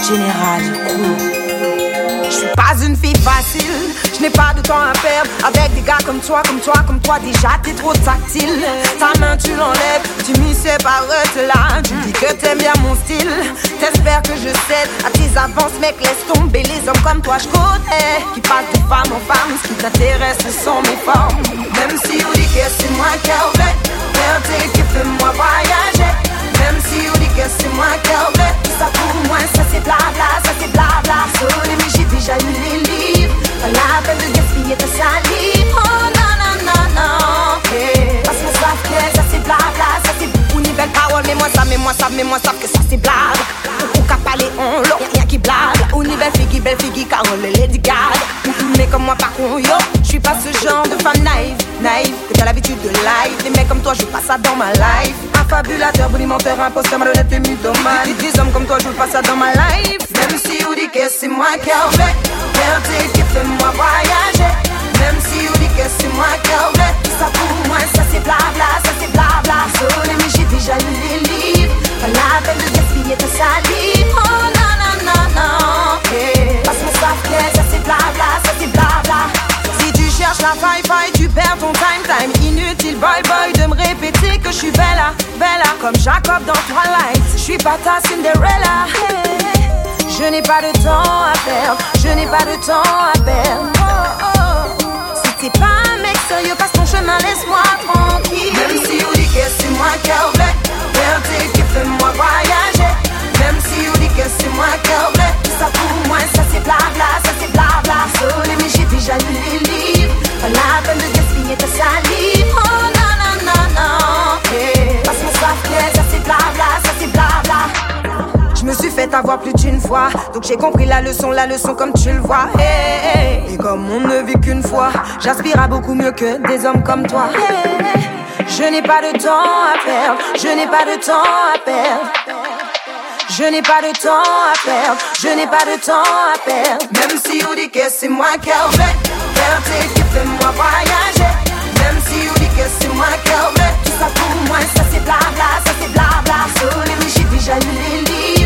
Général Cool. Je suis pas une fille facile, je n'ai pas de temps à perdre avec des gars comme toi, déjà t'es trop tactile. Ta main tu l'enlèves, tu m'y sépares là. Tu dis que t'aimes bien mon style, t'espères que je cède à tes avances, mec laisse tomber les hommes comme toi je connais. Qui passent de femme en femme, ce qui t'intéresse ce sont mes formes. Même si on dit que c'est moi qui ai ouvert, regardez qui fait moi voyager. Même si on dit que c'est moi qui ai ouvert, tout ça pour moi ça c'est blabla, ça c'est blabla. Solé mais j'ai déjà lu les livres, pas la peine de gaspiller ta salive. Oh non non non non, hey. Parce que ça fait, ça c'est blabla, ça c'est beaucoup ni belle parole. Mais moi ça que ça c'est blabla. Ou qu'à parler on l'eau, y'a qui blabla. Ou ni belle figgy, Carole et Lady Gaga. Mais comme moi par contre yo, je suis pas ce genre de femme naïve que t'as l'habitude de live. Des mecs comme toi je veux pas ça dans ma life. Fabulateur, bonimenteur, imposteur, malhonnête et mythomane. Des hommes comme toi, je veux pas ça dans ma life. Même si on dit que c'est moi qui ai ouvert, regardez qui fait moi voyager. Même si on dit que c'est moi qui ai ouvert, tout ça pour moi, ça c'est blabla, ça c'est blabla. Solé mais j'ai déjà lu les livres, pas la peine de gaspiller ta salive. Oh non non non non, hey. Parce que ça fait, ça c'est blabla, ça c'est blabla. Si tu cherches la faille, tu perds ton time. Inutile boy de me répéter que je suis bella, comme Jacob dans Twilight. Je suis pas ta Cinderella, hey. Je n'ai pas de temps à perdre, je n'ai pas de temps à perdre. Oh, oh. Si t'es pas un mec sérieux, passe ton chemin, laisse-moi tranquille. Même si on dit que c'est moi qui ai ouvert, regardez qui fait moi voyager. Même si on dit que c'est moi qui ai ouvert, tout ça pour moi, ça c'est blabla, ça c'est blabla. Solé mais j'ai déjà lu les livres, pas la peine de gaspiller ta salive. Oh non non non non, hey. Parce que ça fait, ça c'est blabla, ça c'est blabla. Je me suis fait avoir plus d'une fois, donc j'ai compris la leçon comme tu le vois, hey. Et comme on ne vit qu'une fois, j'aspire à beaucoup mieux que des hommes comme toi, hey. Je n'ai pas de temps à perdre, je n'ai pas de temps à perdre. Je n'ai pas de temps à perdre, je n'ai pas de temps à perdre. Même si on dit que c'est moi qui ai ouvert, regardez qui fait moi voyager. Même si on dit que c'est moi qui ai ouvert, tout ça pour moi ça c'est blabla, ça c'est blabla. Solé mais j'ai déjà lu les livres.